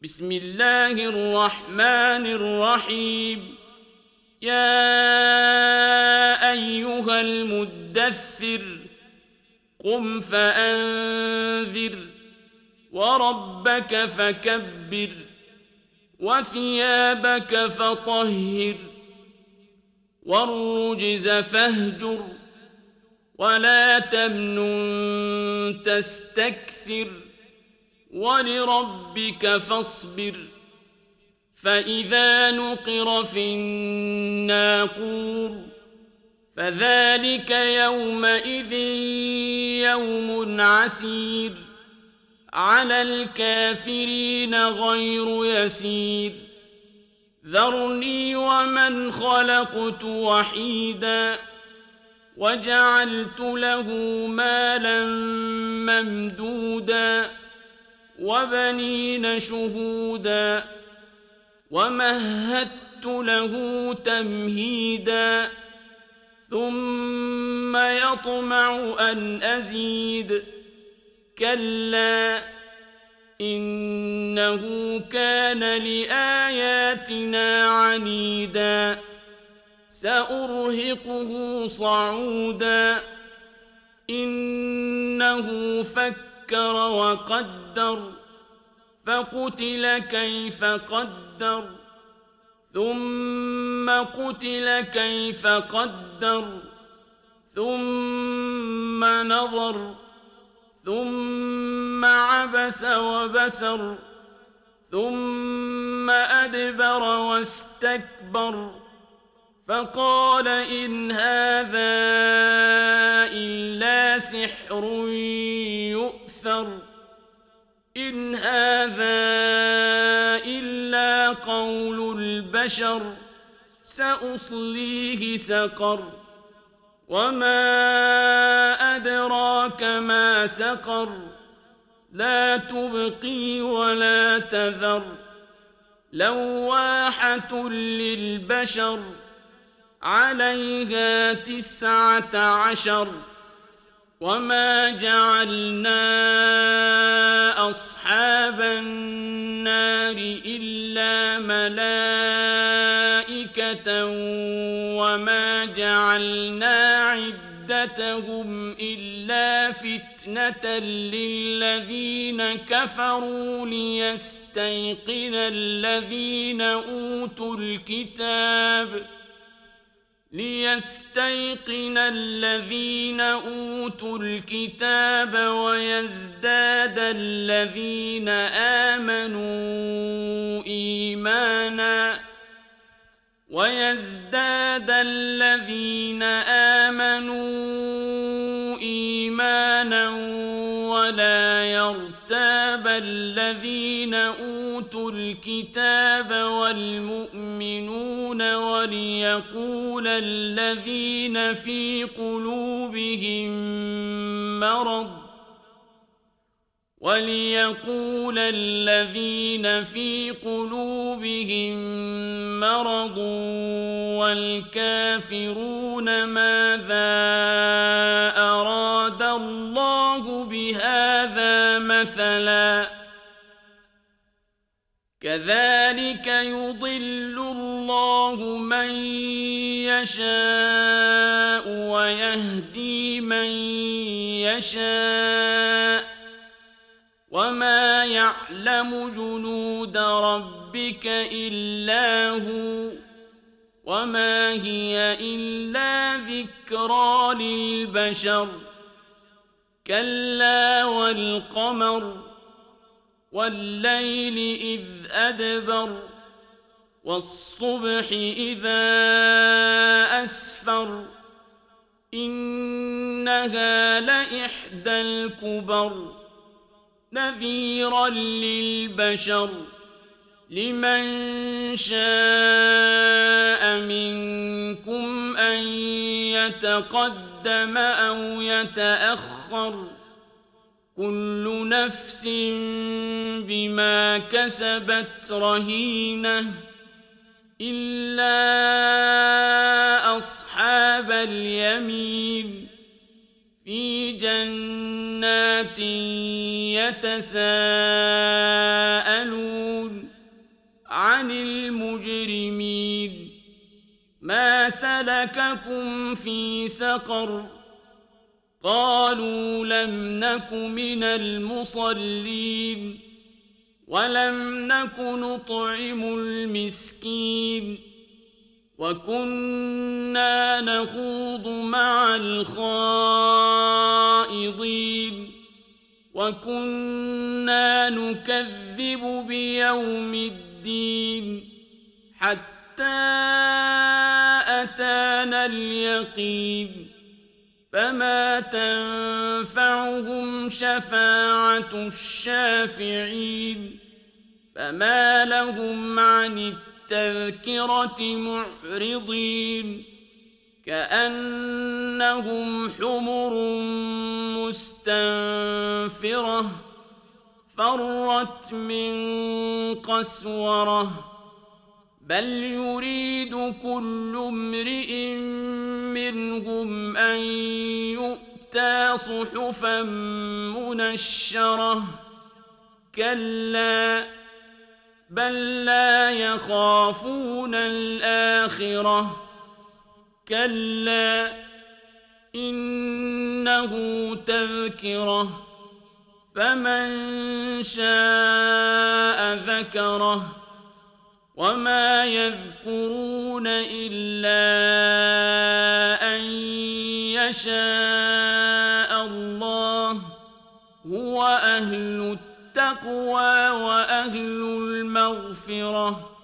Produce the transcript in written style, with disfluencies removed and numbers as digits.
بسم الله الرحمن الرحيم. يا أيها المدثر قم فأنذر وربك فكبر وثيابك فطهر والرجز فاهجر ولا تمنن تستكثر ولربك فاصبر. فإذا نقر في الناقور فذلك يومئذ يوم عسير على الكافرين غير يسير. ذرني ومن خلقت وحيدا وجعلت له مالا ممدودا وبنين شهودا ومهدت له تمهيدا ثم يطمع أن أزيد كلا إنه كان لآياتنا عنيدا سأرهقه صعودا إنه فكر وقدر فقتل كيف قدر ثم قتل كيف قدر ثم نظر ثم عبس وبسر ثم أدبر واستكبر فقال إن هذا إلا سحر يؤثر إن هذا إلا قول البشر سأصليه سقر وما أدراك ما سقر لا تبقي ولا تذر لواحة للبشر عليها 19 وما جعلنا أصحاب النار إلا ملائكة وما جعلنا عدتهم إلا فتنة للذين كفروا ليستيقن الذين أوتوا الكتاب ويزداد الذين آمنوا إيمانا ولا يرتاب الذين أوتوا الكتاب والمؤمنون وليقول الذين في قلوبهم مرض والكافرون ماذا أراد الله بهذا مثلا كذلك يضل الله من يشاء ويهدي من يشاء وما يعلم جنود ربك إلا هو وما هي إلا ذكرى للبشر كلا والقمر والليل إذ أدبر والصبح إذا أسفر إنها لإحدى الكبر نذيرا للبشر لمن شاء منكم أن يتقدم أو يتأخر كل نفس بما كسبت رهينة إلا أصحاب اليمين في جنات يتساءلون عن المجرمين ما سلككم في سقر قالوا لم نك من المصلين ولم نك نطعم المسكين وكنا نخوض مع الخائضين وكنا نكذب بيوم الدين حتى أتانا اليقين فما تنفعهم شفاعة الشافعين فما لهم عن التذكرة معرضين كأنهم حمر مستنفرة فرت من قسورة بل يريد كل امرئ منهم أن يؤتى صحفا منشرة كلا بل لا يخافون الآخرة كلا إنه تذكرة فمن شاء ذكره وما يذكرون إلا أن يشاء الله هو أهل التقوى وأهل المغفرة